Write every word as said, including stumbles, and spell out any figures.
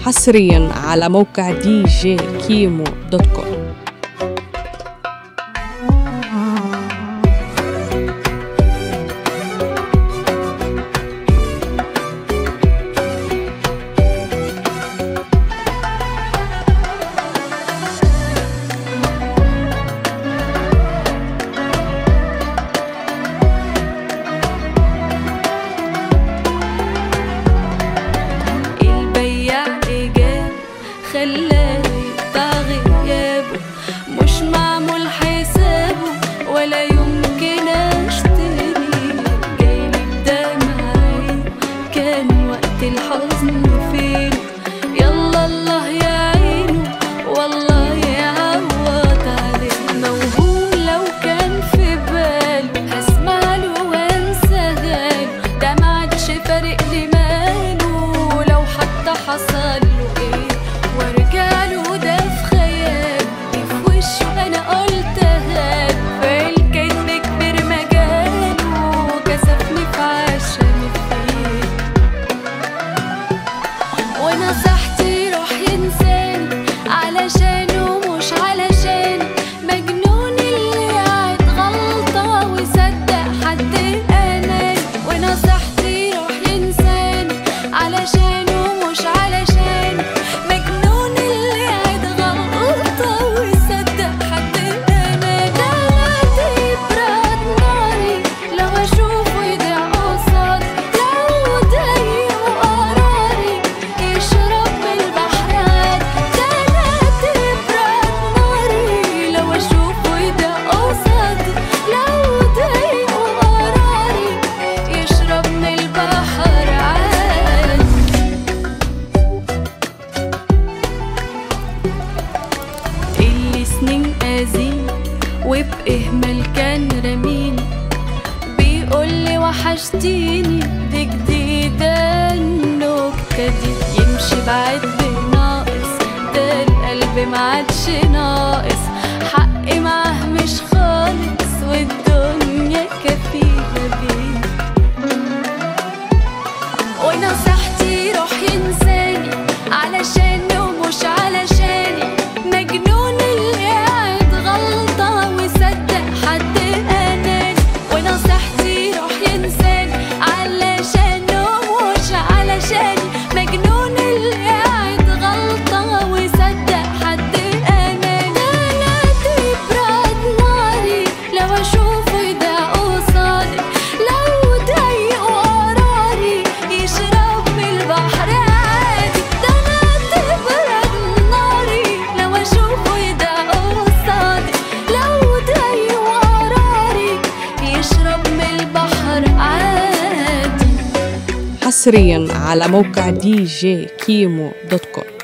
حصريا على موقع دي جي كيمو دوت كوم. خلاني بغيابه مش معمول حسابه ولا يمكن اشتري، جايلي بدمع عينه كان وقت الحزن فين، يلا الله يعينه والله يعوض عليه. موهوم لو كان في باله هسمع له وانسى غاله، ده ما عادش فارق لي ماله لو حتى حصل له ايه، ورجاله ده في خيال في وشه انا قلتها، في الكذب كبر مجاله كسفني في عشاني فيه، ونصحتي روح ينساني علشانه مش علشاني، مجنون اللي قاعد غلطة ويصدق حد اناني، ونصحتي روح ينساني علشانه مش علشاني، مجنون اللي قاعد غلطة ويصدق حد اناني. دلوقتي براد ناري لو اشوفه يضيع قصادي، لو ضايق وقراري يشرب من البحر عادي. دلوقتي براد ناري لو اشوفه يضيع قصادي، لو ضايق وقراري يشرب من البحر عادي. اللي سنين أذين وبإهمال كان رميني، بيقولي وحشتيني دي جديدة النكتة دي، يمشي بعد ناقص ده القلب معادش ناقص، حقي معاه مش خالص والدنيا كفيلة بيه، ونصحتي روح ينساني علشانه مش علشاني، مجنون اللي قاعد غلطة ويصدق حد اناني، ونصحتي روح ينساني علشانه مش علشاني، مجنون اللي قاعد غلطة ويصدق حد اناني. دلوقتي براد ناري لو اشوفه يضيع قصادي، لو ضايق وقراري يشرب من البحر عادي. دلوقتي براد ناري لو اشوفه يضيع قصادي، لو ضايق وقراري يشرب من البحر عادي. حصريا على موقع دي جي كيمو دوت كوم.